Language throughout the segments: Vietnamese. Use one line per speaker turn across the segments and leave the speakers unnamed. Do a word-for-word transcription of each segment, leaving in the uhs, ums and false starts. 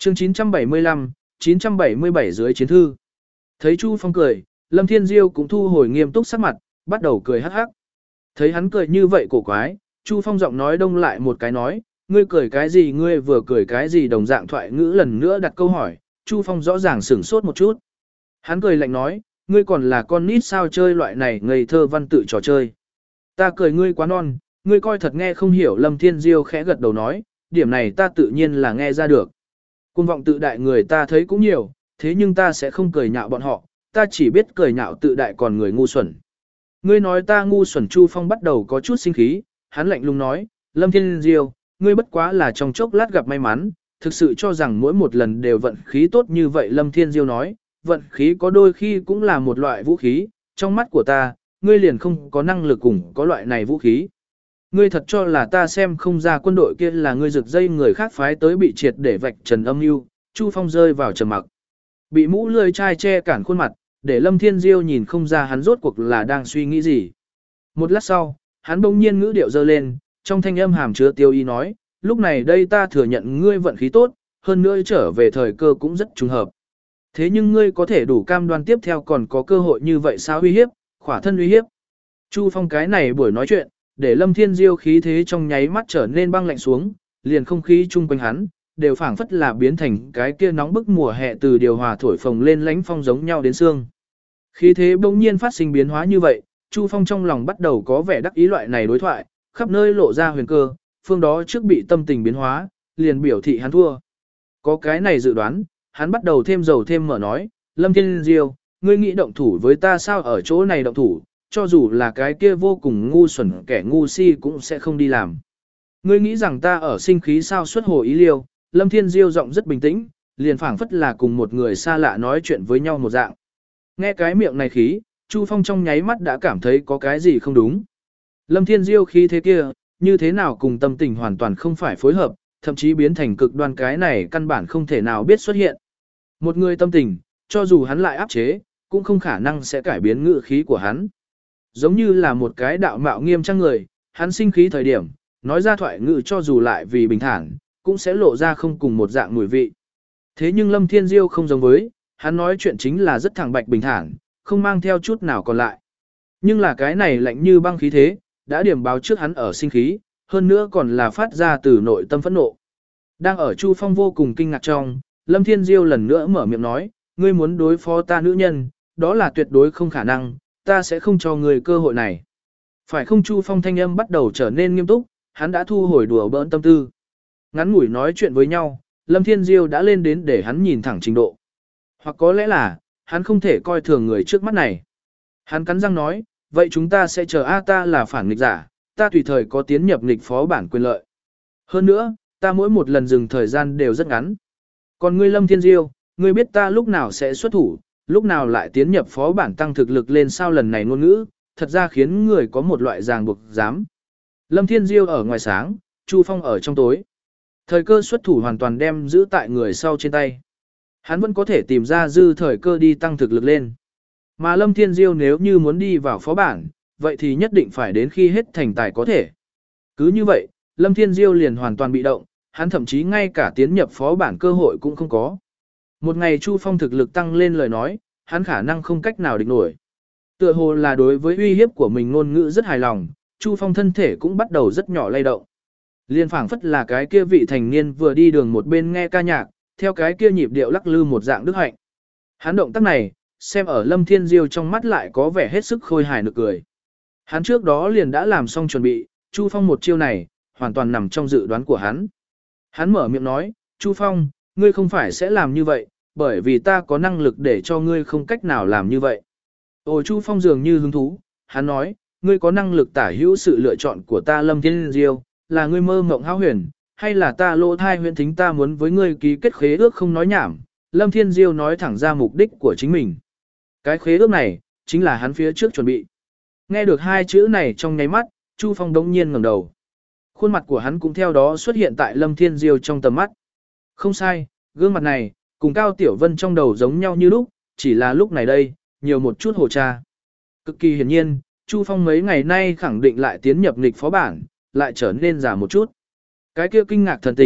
Chương chín trăm bảy mươi lăm, chín trăm bảy mươi bảy dưới chiến thư. Thấy Chu Phong cười, Lâm Thiên Diêu cũng thu hồi nghiêm túc sắc mặt, bắt đầu cười hắc hắc. Thấy hắn cười như vậy cổ quái, Chu Phong giọng nói đông lại một cái nói, ngươi cười cái gì ngươi vừa cười cái gì đồng dạng thoại ngữ lần nữa đặt câu hỏi, Chu Phong rõ ràng sửng sốt một chút. Hắn cười lạnh nói, ngươi còn là con nít sao chơi loại này ngây thơ văn tự trò chơi. Ta cười ngươi quá non, ngươi coi thật nghe không hiểu. Lâm Thiên Diêu khẽ gật đầu nói, điểm này ta tự nhiên là nghe ra được. Cuồng vọng tự đại người ta thấy cũng nhiều, thế nhưng ta sẽ không cười nhạo bọn họ, ta chỉ biết cười nhạo tự đại còn người ngu xuẩn. Ngươi nói ta ngu xuẩn. Chu Phong bắt đầu có chút sinh khí, hắn lạnh lùng nói, Lâm Thiên Diêu, ngươi bất quá là trong chốc lát gặp may mắn, thực sự cho rằng mỗi một lần đều vận khí tốt như vậy. Lâm Thiên Diêu nói, vận khí có đôi khi cũng là một loại vũ khí, trong mắt của ta, ngươi liền không có năng lực cùng có loại này vũ khí. Ngươi thật cho là ta xem không ra quân đội kia là ngươi rực dây người khác phái tới bị triệt để vạch trần âm mưu. Chu Phong rơi vào trầm mặc. Bị mũ lưỡi chai che cản khuôn mặt, để Lâm Thiên Diêu nhìn không ra hắn rốt cuộc là đang suy nghĩ gì. Một lát sau, hắn bỗng nhiên ngữ điệu dơ lên, trong thanh âm hàm chứa tiêu ý nói, lúc này đây ta thừa nhận ngươi vận khí tốt, hơn nữa trở về thời cơ cũng rất trùng hợp. Thế nhưng ngươi có thể đủ cam đoan tiếp theo còn có cơ hội như vậy sao? Uy hiếp, khỏa thân uy hiếp. Chu Phong cái này buổi nói chuyện, để Lâm Thiên Diêu khí thế trong nháy mắt trở nên băng lạnh xuống, liền không khí chung quanh hắn đều phảng phất là biến thành cái kia nóng bức mùa hè từ điều hòa thổi phồng lên lánh phong giống nhau đến xương. Khí thế bỗng nhiên phát sinh biến hóa như vậy, Chu Phong trong lòng bắt đầu có vẻ đắc ý loại này đối thoại, khắp nơi lộ ra huyền cơ, phương đó trước bị tâm tình biến hóa, liền biểu thị hắn thua. Có cái này dự đoán, hắn bắt đầu thêm dầu thêm mỡ nói, Lâm Thiên Diêu, ngươi nghĩ động thủ với ta sao? Ở chỗ này động thủ, cho dù là cái kia vô cùng ngu xuẩn kẻ ngu si cũng sẽ không đi làm. Ngươi nghĩ rằng ta ở sinh khí sao? Xuất hồ ý liêu. Lâm Thiên Diêu giọng rất bình tĩnh, liền phảng phất là cùng một người xa lạ nói chuyện với nhau một dạng. Nghe cái miệng này khí, Chu Phong trong nháy mắt đã cảm thấy có cái gì không đúng. Lâm Thiên Diêu khí thế kia, như thế nào cùng tâm tình hoàn toàn không phải phối hợp, thậm chí biến thành cực đoan, cái này căn bản không thể nào biết xuất hiện. Một người tâm tình, cho dù hắn lại áp chế, cũng không khả năng sẽ cải biến ngữ khí của hắn. Giống như là một cái đạo mạo nghiêm trang người, hắn sinh khí thời điểm, nói ra thoại ngữ cho dù lại vì bình thản, cũng sẽ lộ ra không cùng một dạng mùi vị. Thế nhưng Lâm Thiên Diêu không giống với, hắn nói chuyện chính là rất thẳng bạch bình thản, không mang theo chút nào còn lại. Nhưng là cái này lạnh như băng khí thế, đã điểm báo trước hắn ở sinh khí, hơn nữa còn là phát ra từ nội tâm phẫn nộ. Đang ở Chu Phong vô cùng kinh ngạc trong, Lâm Thiên Diêu lần nữa mở miệng nói, ngươi muốn đối phó ta nữ nhân, đó là tuyệt đối không khả năng, ta sẽ không cho ngươi cơ hội này. Phải không? Chu Phong thanh âm bắt đầu trở nên nghiêm túc, hắn đã thu hồi đùa bỡn tâm tư. Ngắn ngủi nói chuyện với nhau, Lâm Thiên Diêu đã lên đến để hắn nhìn thẳng trình độ. Hoặc có lẽ là, hắn không thể coi thường người trước mắt này. Hắn cắn răng nói, vậy chúng ta sẽ chờ. A ta là phản nghịch giả, ta tùy thời có tiến nhập nghịch phó bản quyền lợi. Hơn nữa, ta mỗi một lần dừng thời gian đều rất ngắn. Còn ngươi Lâm Thiên Diêu, ngươi biết ta lúc nào sẽ xuất thủ, lúc nào lại tiến nhập phó bản tăng thực lực lên sao? Lần này ngôn ngữ, thật ra khiến người có một loại ràng buộc dám. Lâm Thiên Diêu ở ngoài sáng, Chu Phong ở trong tối. Thời cơ xuất thủ hoàn toàn đem giữ tại người sau trên tay. Hắn vẫn có thể tìm ra dư thời cơ đi tăng thực lực lên. Mà Lâm Thiên Diêu nếu như muốn đi vào phó bản, vậy thì nhất định phải đến khi hết thành tài có thể. Cứ như vậy, Lâm Thiên Diêu liền hoàn toàn bị động, hắn thậm chí ngay cả tiến nhập phó bản cơ hội cũng không có. Một ngày Chu Phong thực lực tăng lên lời nói, hắn khả năng không cách nào địch nổi. Tựa hồ là đối với uy hiếp của mình ngôn ngữ rất hài lòng, Chu Phong thân thể cũng bắt đầu rất nhỏ lay động. Liên phảng phất là cái kia vị thành niên vừa đi đường một bên nghe ca nhạc, theo cái kia nhịp điệu lắc lư một dạng đức hạnh. Hắn động tác này, xem ở Lâm Thiên Diêu trong mắt lại có vẻ hết sức khôi hài nực cười. Hắn trước đó liền đã làm xong chuẩn bị, Chu Phong một chiêu này, hoàn toàn nằm trong dự đoán của hắn. Hắn mở miệng nói, Chu Phong, ngươi không phải sẽ làm như vậy, bởi vì ta có năng lực để cho ngươi không cách nào làm như vậy. Ồ, Chu Phong dường như hứng thú, hắn nói, ngươi có năng lực tả hữu sự lựa chọn của ta Lâm Thiên Diêu, là ngươi mơ mộng hão huyền, hay là ta lỗ thai huyễn thính? Ta muốn với ngươi ký kết khế ước không nói nhảm. Lâm Thiên Diêu nói thẳng ra mục đích của chính mình. Cái khế ước này, chính là hắn phía trước chuẩn bị. Nghe được hai chữ này trong nháy mắt, Chu Phong đống nhiên ngẩng đầu. Khuôn mặt của hắn cũng theo đó xuất hiện tại Lâm Thiên Diêu trong tầm mắt. Không sai, gương mặt này, cùng Cao Tiểu Vân trong đầu giống nhau như lúc, chỉ là lúc này đây, nhiều một chút hồ cha. Cực kỳ hiển nhiên, Chu Phong mấy ngày nay khẳng định lại tiến nhập nghịch phó bản, lại trở nên già một chút. Cái kia kinh ngạc thần tình,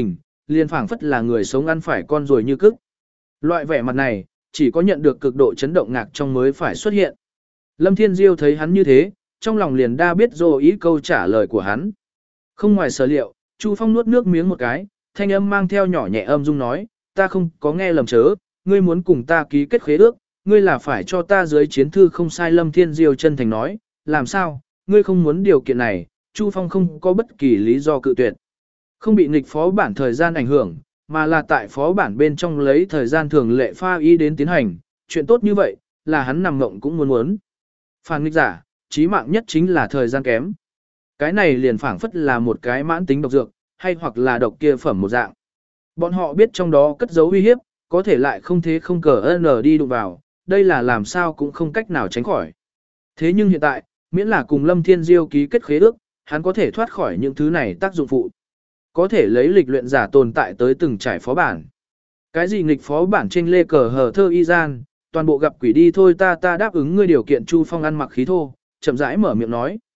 liền phảng phất là người sống ăn phải con rồi như cức. Loại vẻ mặt này, chỉ có nhận được cực độ chấn động ngạc trong mới phải xuất hiện. Lâm Thiên Diêu thấy hắn như thế, trong lòng liền đa biết rồi ý câu trả lời của hắn. Không ngoài sở liệu, Chu Phong nuốt nước miếng một cái, thanh âm mang theo nhỏ nhẹ âm dung nói, ta không có nghe lầm chớ, ngươi muốn cùng ta ký kết khế ước, ngươi là phải cho ta dưới chiến thư không sai. Lâm Thiên Diêu chân thành nói, làm sao, ngươi không muốn điều kiện này. Chu Phong không có bất kỳ lý do cự tuyệt. Không bị nghịch phó bản thời gian ảnh hưởng, mà là tại phó bản bên trong lấy thời gian thường lệ pha ý đến tiến hành, chuyện tốt như vậy, là hắn nằm mộng cũng muốn muốn. Phản nghịch giả, chí mạng nhất chính là thời gian kém. Cái này liền phảng phất là một cái mãn tính độc dược, hay hoặc là độc kia phẩm một dạng. Bọn họ biết trong đó cất giấu uy hiếp, có thể lại không thế không cờ n đi đụng vào, đây là làm sao cũng không cách nào tránh khỏi. Thế nhưng hiện tại, miễn là cùng Lâm Thiên Diêu ký kết khế ước, hắn có thể thoát khỏi những thứ này tác dụng phụ. Có thể lấy lịch luyện giả tồn tại tới từng trải phó bản. Cái gì nghịch phó bản trên lê cờ hờ thơ y gian, toàn bộ gặp quỷ đi thôi. Ta ta đáp ứng ngươi điều kiện. Chu Phong ăn mặc khí thô, chậm rãi mở miệng nói.